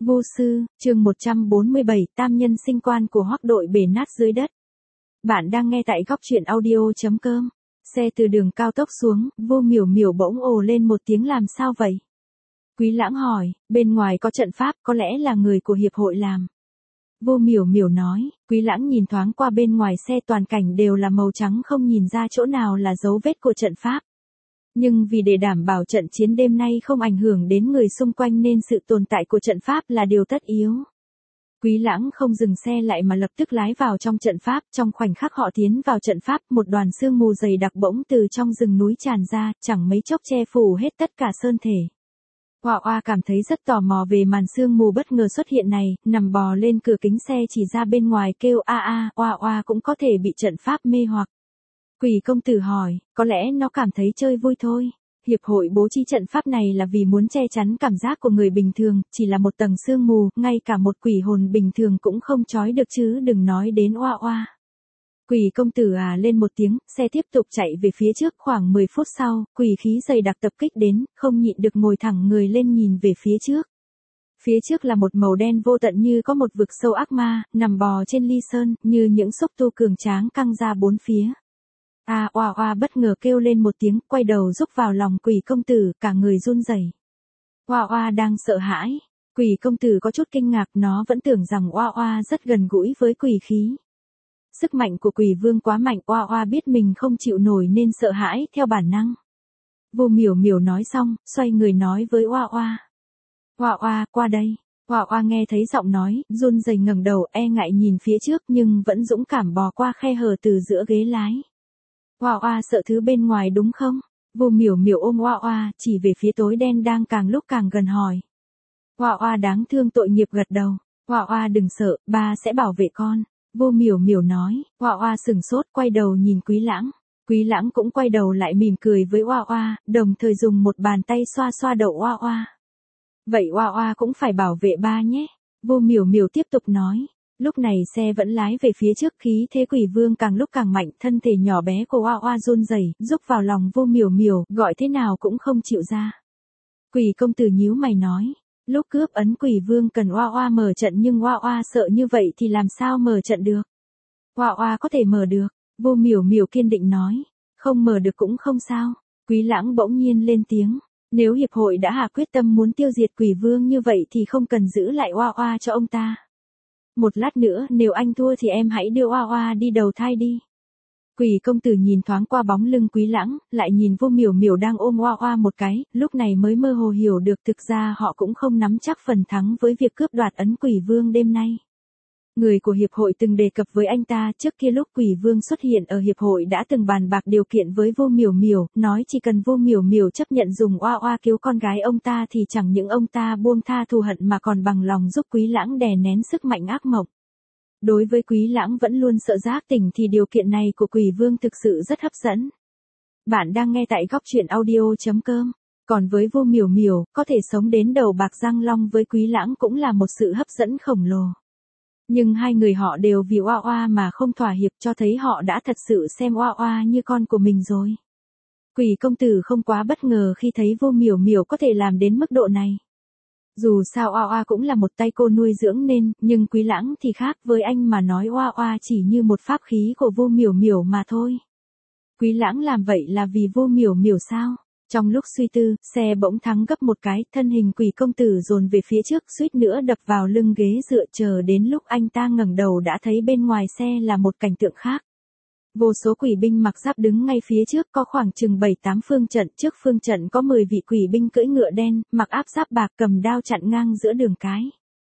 Vô sư, chương 147, tam nhân sinh quan của Hoắc Đội bể nát dưới đất. Bạn đang nghe tại góc truyện audio.com. Xe từ đường cao tốc xuống, Vô Miểu Miểu bỗng ồ lên một tiếng làm sao vậy? Quý Lãng hỏi, bên ngoài có trận pháp, có lẽ là người của hiệp hội làm. Vô Miểu Miểu nói, Quý Lãng nhìn thoáng qua bên ngoài xe toàn cảnh đều là màu trắng không nhìn ra chỗ nào là dấu vết của trận pháp. Nhưng vì để đảm bảo trận chiến đêm nay không ảnh hưởng đến người xung quanh nên sự tồn tại của trận pháp là điều tất yếu. Quý Lãng không dừng xe lại mà lập tức lái vào trong trận pháp, trong khoảnh khắc họ tiến vào trận pháp, một đoàn sương mù dày đặc bỗng từ trong rừng núi tràn ra, chẳng mấy chốc che phủ hết tất cả sơn thể. Oa Oa cảm thấy rất tò mò về màn sương mù bất ngờ xuất hiện này, nằm bò lên cửa kính xe chỉ ra bên ngoài kêu a a, Oa Oa cũng có thể bị trận pháp mê hoặc. Quỷ công tử hỏi, có lẽ nó cảm thấy chơi vui thôi. Hiệp hội bố trí trận pháp này là vì muốn che chắn cảm giác của người bình thường, chỉ là một tầng sương mù, ngay cả một quỷ hồn bình thường cũng không trói được chứ đừng nói đến Oa Oa. Quỷ công tử lên một tiếng, xe tiếp tục chạy về phía trước khoảng 10 phút sau, quỷ khí dày đặc tập kích đến, không nhịn được ngồi thẳng người lên nhìn về phía trước. Phía trước là một màu đen vô tận như có một vực sâu ác ma, nằm bò trên ly sơn, như những xúc tu cường tráng căng ra bốn phía. Oa Oa bất ngờ kêu lên một tiếng, quay đầu rúc vào lòng quỷ công tử, cả người run rẩy. Oa Oa đang sợ hãi. Quỷ công tử có chút kinh ngạc, nó vẫn tưởng rằng Oa Oa rất gần gũi với quỷ khí. Sức mạnh của quỷ vương quá mạnh, Oa Oa biết mình không chịu nổi nên sợ hãi theo bản năng. Vô Miểu Miểu nói xong, xoay người nói với Oa Oa. Oa Oa, qua đây. Oa Oa nghe thấy giọng nói, run rẩy ngẩng đầu, e ngại nhìn phía trước nhưng vẫn dũng cảm bò qua khe hở từ giữa ghế lái. Oa Oa sợ thứ bên ngoài đúng không? Vô Miểu Miểu ôm Oa Oa, chỉ về phía tối đen đang càng lúc càng gần hỏi. Oa Oa đáng thương tội nghiệp gật đầu. Oa Oa đừng sợ, ba sẽ bảo vệ con. Vô Miểu Miểu nói. Oa Oa sừng sốt quay đầu nhìn Quý Lãng. Quý Lãng cũng quay đầu lại mỉm cười với Oa Oa, đồng thời dùng một bàn tay xoa xoa đầu Oa Oa. Vậy Oa Oa cũng phải bảo vệ ba nhé. Vô Miểu Miểu tiếp tục nói. Lúc này xe vẫn lái về phía trước, khí thế quỷ vương càng lúc càng mạnh, thân thể nhỏ bé của Oa Oa run rẩy, rúc vào lòng Vô Miểu Miểu, gọi thế nào cũng không chịu ra. Quỷ công tử nhíu mày nói, lúc cướp ấn quỷ vương cần Oa Oa mở trận nhưng Oa Oa sợ như vậy thì làm sao mở trận được? Oa Oa có thể mở được, Vô Miểu Miểu kiên định nói, không mở được cũng không sao. Quý Lãng bỗng nhiên lên tiếng, nếu hiệp hội đã hạ quyết tâm muốn tiêu diệt quỷ vương như vậy thì không cần giữ lại Oa Oa cho ông ta. Một lát nữa nếu anh thua thì em hãy đưa Oa Oa đi đầu thai đi. Quỷ công tử nhìn thoáng qua bóng lưng Quý Lãng, lại nhìn Vô Miểu Miểu đang ôm Oa Oa một cái, lúc này mới mơ hồ hiểu được thực ra họ cũng không nắm chắc phần thắng với việc cướp đoạt ấn quỷ vương đêm nay. Người của hiệp hội từng đề cập với anh ta trước kia lúc quỷ vương xuất hiện ở hiệp hội đã từng bàn bạc điều kiện với Vô Miểu Miểu, nói chỉ cần Vô Miểu Miểu chấp nhận dùng Oa Oa cứu con gái ông ta thì chẳng những ông ta buông tha thù hận mà còn bằng lòng giúp Quý Lãng đè nén sức mạnh ác mộng. Đối với Quý Lãng vẫn luôn sợ giác tỉnh thì điều kiện này của quỷ vương thực sự rất hấp dẫn. Bạn đang nghe tại góc truyện audio.com. Còn với Vô Miểu Miểu, có thể sống đến đầu bạc răng long với Quý Lãng cũng là một sự hấp dẫn khổng lồ. Nhưng hai người họ đều vì Oa Oa mà không thỏa hiệp, cho thấy họ đã thật sự xem Oa Oa như con của mình rồi. Quỷ công tử không quá bất ngờ khi thấy Vô Miểu Miểu có thể làm đến mức độ này. Dù sao Oa Oa cũng là một tay cô nuôi dưỡng nên, nhưng Quý Lãng thì khác, với anh mà nói Oa Oa chỉ như một pháp khí của Vô Miểu Miểu mà thôi. Quý Lãng làm vậy là vì Vô Miểu Miểu sao? Trong lúc suy tư, xe bỗng thắng gấp một cái, thân hình quỷ công tử dồn về phía trước, suýt nữa đập vào lưng ghế dựa, chờ đến lúc anh ta ngẩng đầu đã thấy bên ngoài xe là một cảnh tượng khác. Vô số quỷ binh mặc giáp đứng ngay phía trước, có khoảng chừng 7-8 phương trận, trước phương trận có 10 vị quỷ binh cưỡi ngựa đen, mặc áp giáp bạc cầm đao chặn ngang giữa đường cái.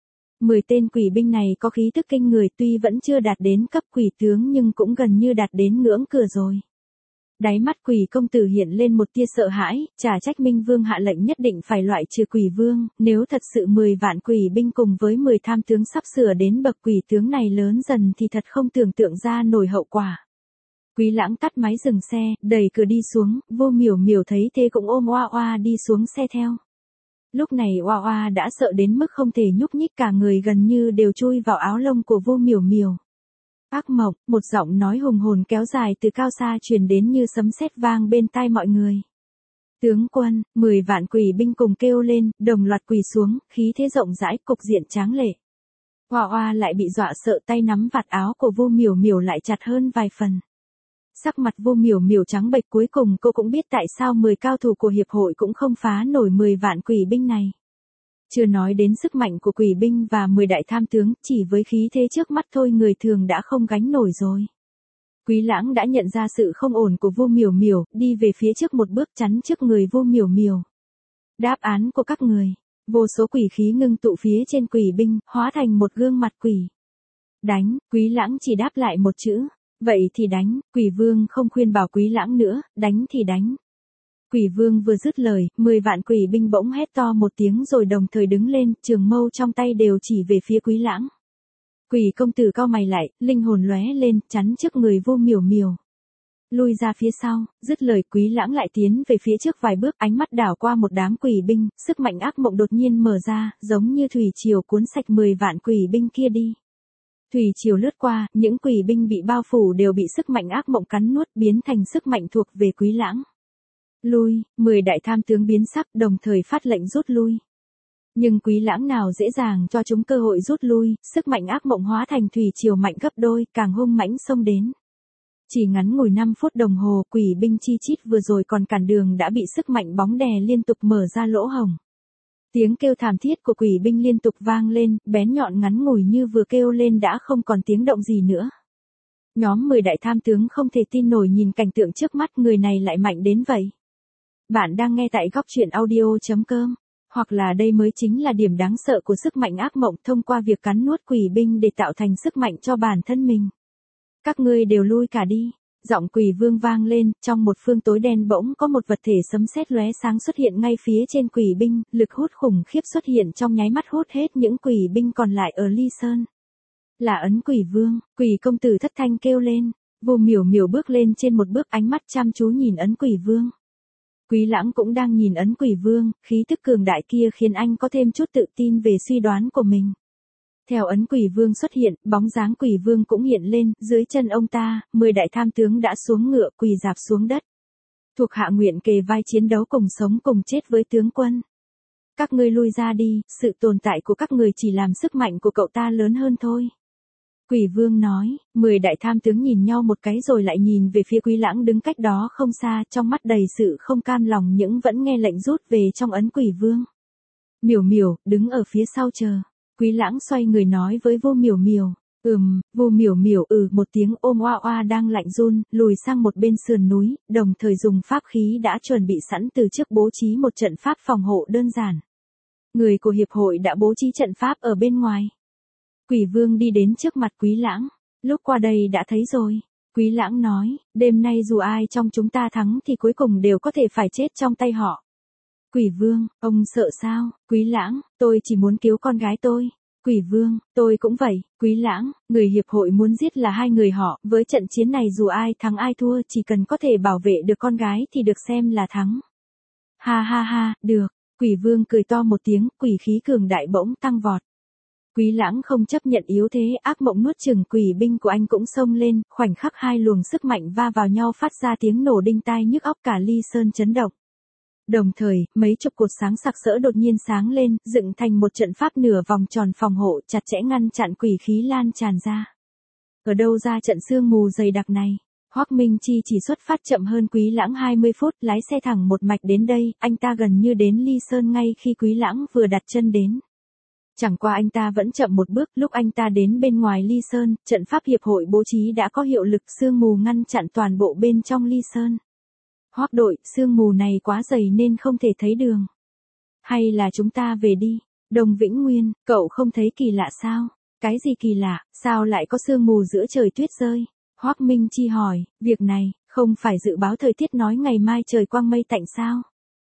10 tên quỷ binh này có khí tức kinh người, tuy vẫn chưa đạt đến cấp quỷ tướng nhưng cũng gần như đạt đến ngưỡng cửa rồi. Đáy mắt quỷ công tử hiện lên một tia sợ hãi, chả trách Minh Vương hạ lệnh nhất định phải loại trừ quỷ vương, nếu thật sự 10 vạn quỷ binh cùng với 10 tham tướng sắp sửa đến bậc quỷ tướng này lớn dần thì thật không tưởng tượng ra nổi hậu quả. Quý Lãng tắt máy dừng xe, đẩy cửa đi xuống, Vô Miểu Miểu thấy thế cũng ôm Oa Oa đi xuống xe theo. Lúc này Oa Oa đã sợ đến mức không thể nhúc nhích, cả người gần như đều chui vào áo lông của Vô Miểu Miểu. Ác mộng, một giọng nói hùng hồn kéo dài từ cao xa truyền đến như sấm sét vang bên tai mọi người. Tướng quân, 10 vạn quỷ binh cùng kêu lên, đồng loạt quỳ xuống, khí thế rộng rãi, cục diện tráng lệ. Oa oa lại bị dọa sợ, tay nắm vạt áo của Vu Miểu Miểu lại chặt hơn vài phần. Sắc mặt Vu Miểu Miểu trắng bệch, cuối cùng cô cũng biết tại sao 10 cao thủ của hiệp hội cũng không phá nổi 10 vạn quỷ binh này. Chưa nói đến sức mạnh của quỷ binh và 10 đại tham tướng, chỉ với khí thế trước mắt thôi người thường đã không gánh nổi rồi. Quý Lãng đã nhận ra sự không ổn của Vu Miểu Miểu, đi về phía trước một bước chắn trước người Vu Miểu Miểu. Đáp án của các người. Vô số quỷ khí ngưng tụ phía trên quỷ binh, hóa thành một gương mặt quỷ. Đánh, Quý Lãng chỉ đáp lại một chữ. Vậy thì đánh, Quỷ Vương không khuyên bảo Quý Lãng nữa, đánh thì đánh. Quỷ Vương vừa dứt lời, 10 vạn quỷ binh bỗng hét to một tiếng rồi đồng thời đứng lên, trường mâu trong tay đều chỉ về phía Quý Lãng. Quỷ công tử cau mày lại, linh hồn lóe lên, chắn trước người Vu Miểu Miểu. Lui ra phía sau, dứt lời Quý Lãng lại tiến về phía trước vài bước, ánh mắt đảo qua một đám quỷ binh, sức mạnh ác mộng đột nhiên mở ra, giống như thủy triều cuốn sạch 10 vạn quỷ binh kia đi. Thủy triều lướt qua, những quỷ binh bị bao phủ đều bị sức mạnh ác mộng cắn nuốt, biến thành sức mạnh thuộc về Quý Lãng. Lui, 10 đại tham tướng biến sắc, đồng thời phát lệnh rút lui. Nhưng Quý Lãng nào dễ dàng cho chúng cơ hội rút lui, sức mạnh ác mộng hóa thành thủy triều mạnh gấp đôi, càng hung mãnh xông đến. Chỉ ngắn ngủi 5 phút đồng hồ, quỷ binh chi chít vừa rồi còn cản đường đã bị sức mạnh bóng đè liên tục mở ra lỗ hổng. Tiếng kêu thảm thiết của quỷ binh liên tục vang lên, bén nhọn ngắn ngủi như vừa kêu lên đã không còn tiếng động gì nữa. Nhóm 10 đại tham tướng không thể tin nổi nhìn cảnh tượng trước mắt, người này lại mạnh đến vậy. Bạn đang nghe tại góc truyện audio.com. Hoặc là đây mới chính là điểm đáng sợ của sức mạnh ác mộng thông qua việc cắn nuốt quỷ binh để tạo thành sức mạnh cho bản thân mình. Các ngươi đều lui cả đi. Giọng Quỷ Vương vang lên, trong một phương tối đen bỗng có một vật thể sấm sét lóe sáng xuất hiện ngay phía trên quỷ binh, lực hút khủng khiếp xuất hiện trong nháy mắt hút hết những quỷ binh còn lại ở Ly Sơn. Là ấn Quỷ Vương, Quỷ công tử thất thanh kêu lên, Vu Miểu Miểu bước lên trên một bước, ánh mắt chăm chú nhìn ấn Quỷ Vương. Quý Lãng cũng đang nhìn ấn Quỷ Vương, khí tức cường đại kia khiến anh có thêm chút tự tin về suy đoán của mình. Theo ấn Quỷ Vương xuất hiện, bóng dáng Quỷ Vương cũng hiện lên, dưới chân ông ta, 10 đại tham tướng đã xuống ngựa quỳ rạp xuống đất. Thuộc hạ nguyện kề vai chiến đấu cùng sống cùng chết với tướng quân. Các ngươi lui ra đi, sự tồn tại của các người chỉ làm sức mạnh của cậu ta lớn hơn thôi. Quỷ Vương nói, 10 đại tham tướng nhìn nhau một cái rồi lại nhìn về phía Quý Lãng đứng cách đó không xa, trong mắt đầy sự không cam lòng nhưng vẫn nghe lệnh rút về trong ấn Quỷ Vương. Miểu Miểu, đứng ở phía sau chờ. Quý Lãng xoay người nói với Vu Miểu Miểu. Vu Miểu Miểu một tiếng ôm oa oa đang lạnh run, lùi sang một bên sườn núi, đồng thời dùng pháp khí đã chuẩn bị sẵn từ trước bố trí một trận pháp phòng hộ đơn giản. Người của hiệp hội đã bố trí trận pháp ở bên ngoài. Quỷ Vương đi đến trước mặt Quý Lãng. Lúc qua đây đã thấy rồi. Quý Lãng nói, đêm nay dù ai trong chúng ta thắng thì cuối cùng đều có thể phải chết trong tay họ. Quỷ Vương, ông sợ sao? Quý Lãng, tôi chỉ muốn cứu con gái tôi. Quỷ Vương, tôi cũng vậy. Quý Lãng, người hiệp hội muốn giết là 2 người họ, với trận chiến này dù ai thắng ai thua chỉ cần có thể bảo vệ được con gái thì được xem là thắng. Ha ha ha, được. Quỷ Vương cười to một tiếng, quỷ khí cường đại bỗng tăng vọt. Quý Lãng không chấp nhận yếu thế, ác mộng nuốt chửng quỷ binh của anh cũng xông lên, khoảnh khắc 2 luồng sức mạnh va vào nhau phát ra tiếng nổ đinh tai nhức óc, cả Ly Sơn chấn động. Đồng thời, mấy chục cột sáng sặc sỡ đột nhiên sáng lên, dựng thành một trận pháp nửa vòng tròn phòng hộ chặt chẽ ngăn chặn quỷ khí lan tràn ra. Ở đâu ra trận sương mù dày đặc này? Hoắc Minh Chi chỉ xuất phát chậm hơn Quý Lãng 20 phút, lái xe thẳng một mạch đến đây, anh ta gần như đến Ly Sơn ngay khi Quý Lãng vừa đặt chân đến. Chẳng qua anh ta vẫn chậm một bước, lúc anh ta đến bên ngoài Ly Sơn, trận pháp hiệp hội bố trí đã có hiệu lực, sương mù ngăn chặn toàn bộ bên trong Ly Sơn. Hoắc đội, sương mù này quá dày nên không thể thấy đường. Hay là chúng ta về đi? Đồng Vĩnh Nguyên, cậu không thấy kỳ lạ sao? Cái gì kỳ lạ, sao lại có sương mù giữa trời tuyết rơi? Hoắc Minh Chi hỏi, việc này, không phải dự báo thời tiết nói ngày mai trời quang mây tạnh sao?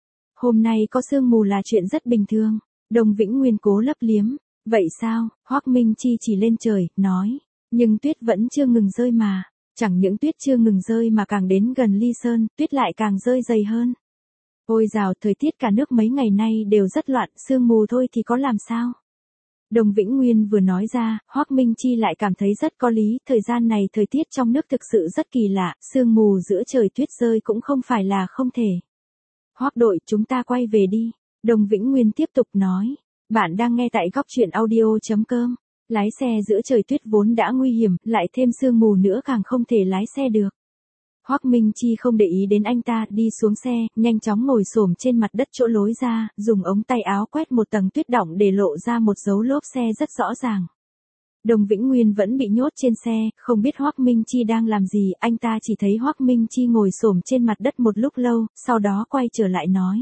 Hôm nay có sương mù là chuyện rất bình thường. Đồng Vĩnh Nguyên cố lấp liếm. Vậy sao? Hoắc Minh Chi chỉ lên trời, nói. Nhưng tuyết vẫn chưa ngừng rơi mà. Chẳng những tuyết chưa ngừng rơi mà càng đến gần Ly Sơn, tuyết lại càng rơi dày hơn. Ôi dào, thời tiết cả nước mấy ngày nay đều rất loạn, sương mù thôi thì có làm sao? Đồng Vĩnh Nguyên vừa nói ra, Hoắc Minh Chi lại cảm thấy rất có lý, thời gian này thời tiết trong nước thực sự rất kỳ lạ, sương mù giữa trời tuyết rơi cũng không phải là không thể. Hoắc đội, chúng ta quay về đi. Đồng Vĩnh Nguyên tiếp tục nói. Bạn đang nghe tại góc truyện audio.com. Lái xe giữa trời tuyết vốn đã nguy hiểm, lại thêm sương mù nữa càng không thể lái xe được. Hoắc Minh Chi không để ý đến anh ta, đi xuống xe, nhanh chóng ngồi xổm trên mặt đất chỗ lối ra, dùng ống tay áo quét một tầng tuyết đọng để lộ ra một dấu lốp xe rất rõ ràng. Đồng Vĩnh Nguyên vẫn bị nhốt trên xe, không biết Hoắc Minh Chi đang làm gì, anh ta chỉ thấy Hoắc Minh Chi ngồi xổm trên mặt đất một lúc lâu, sau đó quay trở lại nói.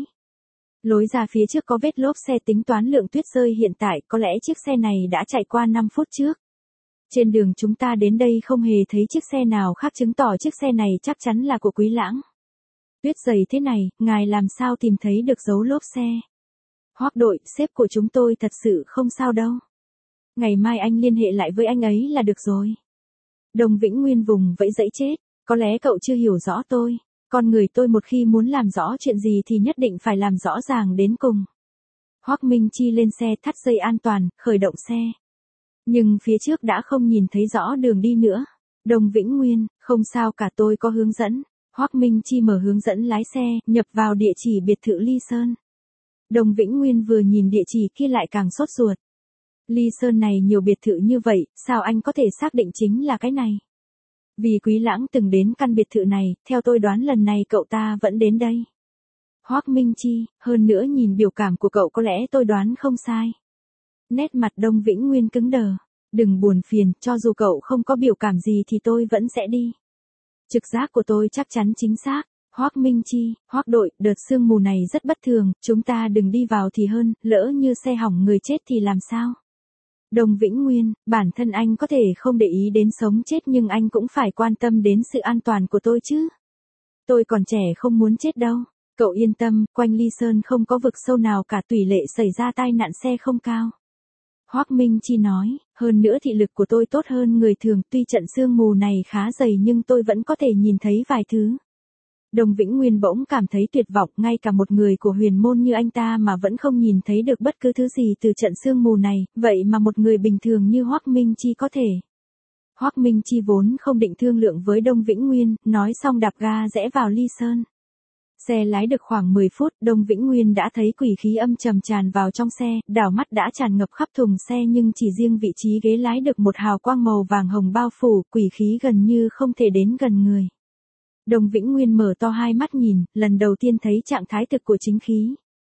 Lối ra phía trước có vết lốp xe, tính toán lượng tuyết rơi hiện tại, có lẽ chiếc xe này đã chạy qua 5 phút trước. Trên đường chúng ta đến đây không hề thấy chiếc xe nào khác, chứng tỏ chiếc xe này chắc chắn là của Quý Lãng. Tuyết dày thế này, ngài làm sao tìm thấy được dấu lốp xe? Hoắc đội, sếp của chúng tôi thật sự không sao đâu. Ngày mai anh liên hệ lại với anh ấy là được rồi. Đồng Vĩnh Nguyên vùng vẫy dãy chết, có lẽ cậu chưa hiểu rõ tôi. Con người tôi một khi muốn làm rõ chuyện gì thì nhất định phải làm rõ ràng đến cùng. Hoắc Minh Chi lên xe, thắt dây an toàn, khởi động xe. Nhưng phía trước đã không nhìn thấy rõ đường đi nữa. Đồng Vĩnh Nguyên, không sao cả, tôi có hướng dẫn. Hoắc Minh Chi mở hướng dẫn lái xe, nhập vào địa chỉ biệt thự Ly Sơn. Đồng Vĩnh Nguyên vừa nhìn địa chỉ kia lại càng sốt ruột. Ly Sơn này nhiều biệt thự như vậy, sao anh có thể xác định chính là cái này? Vì Quý Lãng từng đến căn biệt thự này, theo tôi đoán lần này cậu ta vẫn đến đây. Hoắc Minh Chi, hơn nữa nhìn biểu cảm của cậu có lẽ tôi đoán không sai. Nét mặt Đồng Vĩnh Nguyên cứng đờ. Đừng buồn phiền, cho dù cậu không có biểu cảm gì thì tôi vẫn sẽ đi. Trực giác của tôi chắc chắn chính xác. Hoắc Minh Chi, Hoắc đội, đợt sương mù này rất bất thường, chúng ta đừng đi vào thì hơn, lỡ như xe hỏng người chết thì làm sao? Đồng Vĩnh Nguyên, bản thân anh có thể không để ý đến sống chết nhưng anh cũng phải quan tâm đến sự an toàn của tôi chứ. Tôi còn trẻ không muốn chết đâu. Cậu yên tâm, quanh Ly Sơn không có vực sâu nào cả, tỷ lệ xảy ra tai nạn xe không cao. Hoắc Minh Chi nói, hơn nữa thị lực của tôi tốt hơn người thường, tuy trận sương mù này khá dày nhưng tôi vẫn có thể nhìn thấy vài thứ. Đồng Vĩnh Nguyên bỗng cảm thấy tuyệt vọng, ngay cả một người của huyền môn như anh ta mà vẫn không nhìn thấy được bất cứ thứ gì từ trận sương mù này, vậy mà một người bình thường như Hoắc Minh Chi có thể. Hoắc Minh Chi vốn không định thương lượng với Đồng Vĩnh Nguyên, nói xong đạp ga rẽ vào Ly Sơn. Xe lái được khoảng 10 phút, Đồng Vĩnh Nguyên đã thấy quỷ khí âm trầm tràn vào trong xe, đảo mắt đã tràn ngập khắp thùng xe nhưng chỉ riêng vị trí ghế lái được một hào quang màu vàng hồng bao phủ, quỷ khí gần như không thể đến gần người. Đồng Vĩnh Nguyên mở to hai mắt nhìn, lần đầu tiên thấy trạng thái thực của chính khí.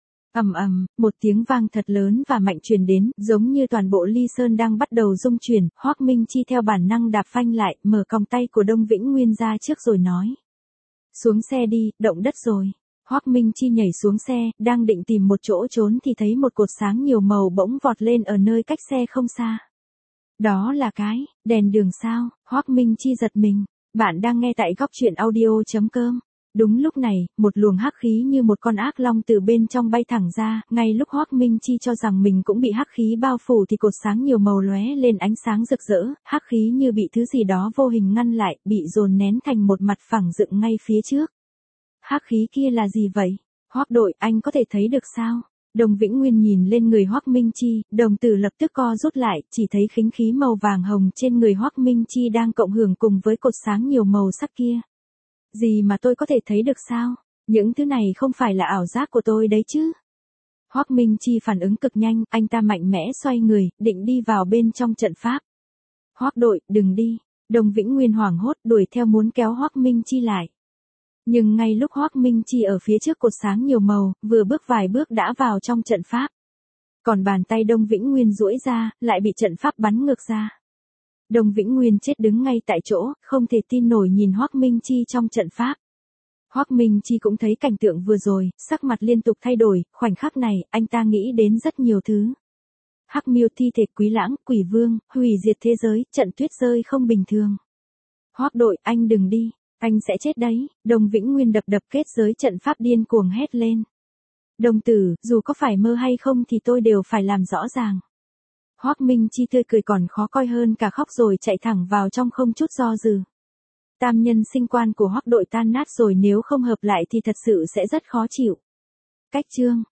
Ầm ầm, một tiếng vang thật lớn và mạnh truyền đến, giống như toàn bộ Ly Sơn đang bắt đầu rung chuyển. Hoắc Minh Chi theo bản năng đạp phanh lại, mở còng tay của Đồng Vĩnh Nguyên ra trước rồi nói. Xuống xe đi, động đất rồi. Hoắc Minh Chi nhảy xuống xe, đang định tìm một chỗ trốn thì thấy một cột sáng nhiều màu bỗng vọt lên ở nơi cách xe không xa. Đó là cái đèn đường sao? Hoắc Minh Chi giật mình. Bạn đang nghe tại góc truyện audio.com. Đúng lúc này, một luồng hắc khí như một con ác long từ bên trong bay thẳng ra, ngay lúc Hoắc Minh Chi cho rằng mình cũng bị hắc khí bao phủ thì cột sáng nhiều màu lóe lên ánh sáng rực rỡ, hắc khí như bị thứ gì đó vô hình ngăn lại, bị dồn nén thành một mặt phẳng dựng ngay phía trước. Hắc khí kia là gì vậy? Hoắc đội, anh có thể thấy được sao? Đồng Vĩnh Nguyên nhìn lên người Hoắc Minh Chi, đồng tử lập tức co rút lại, chỉ thấy khính khí màu vàng hồng trên người Hoắc Minh Chi đang cộng hưởng cùng với cột sáng nhiều màu sắc kia. Gì mà tôi có thể thấy được sao? Những thứ này không phải là ảo giác của tôi đấy chứ? Hoắc Minh Chi phản ứng cực nhanh, anh ta mạnh mẽ xoay người, định đi vào bên trong trận pháp. Hoắc đội, đừng đi. Đồng Vĩnh Nguyên hoảng hốt đuổi theo muốn kéo Hoắc Minh Chi lại. Nhưng ngay lúc Hoắc Minh Chi ở phía trước cột sáng nhiều màu, vừa bước vài bước đã vào trong trận pháp. Còn bàn tay Đồng Vĩnh Nguyên duỗi ra, lại bị trận pháp bắn ngược ra. Đồng Vĩnh Nguyên chết đứng ngay tại chỗ, không thể tin nổi nhìn Hoắc Minh Chi trong trận pháp. Hoắc Minh Chi cũng thấy cảnh tượng vừa rồi, sắc mặt liên tục thay đổi, khoảnh khắc này, anh ta nghĩ đến rất nhiều thứ. Hắc Miêu thi thể Quý Lãng, Quỷ Vương, hủy diệt thế giới, trận tuyết rơi không bình thường. Hoắc đội, anh đừng đi, anh sẽ chết đấy. Đồng Vĩnh Nguyên đập kết giới trận pháp điên cuồng hét lên. Đồng tử, dù có phải mơ hay không thì tôi đều phải làm rõ ràng. Hoắc Minh Chi tươi cười còn khó coi hơn cả khóc rồi chạy thẳng vào trong không chút do dự. Tam nhân sinh quan của Hoắc đội tan nát rồi, nếu không hợp lại thì thật sự sẽ rất khó chịu. Cách chương